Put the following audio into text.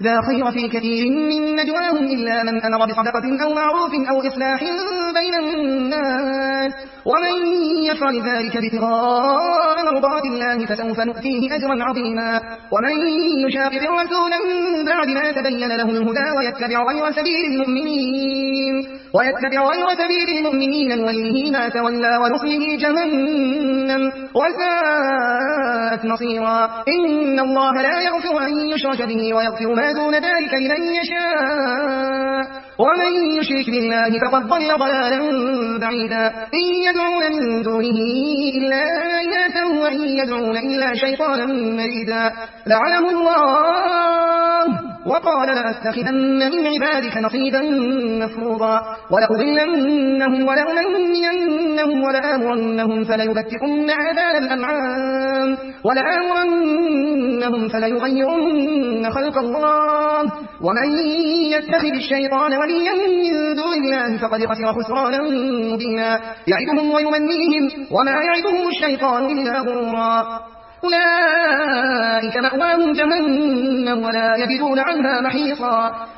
لا خير في كثير من نجواهم إلا من أمر بصدقة أو معروف أو إصلاح بين الناس ومن يفعل ذلك ابتغاء مرضات الله فسوف نؤتيه أجرا عظيما ومن يشاقق الرسول من بعد ما تبين له الهدى ويتبع غير سبيل المؤمنين نوله ما تولى ونصله جهنم وساءت مصيرا إن الله لا يغفر أن يشرك به ويغفر ما دون ذلك لمن يشاء ومن يشرك بالله فقد ضل ضلالا بعيدا إن يدعون من دونه إلا إناثا وإن يدعون إلا شيطانا مريدا لعنه الله وقال لأتخذن من عبادك نصيبا مفروضا ولأضلنهم ولأمنينهم ولآمرنهم فليبتكن آذان الأنعام ولآمرنهم فليغيرن خلق الله ومن يتخذ الشيطان وليا من دون الله فقد خسر خسرانا مبينا يعدهم ويمنيهم وما يعدهم الشيطان إلا غرورا أولئك مأواهم جهنم ولا يجدون عنها محيصا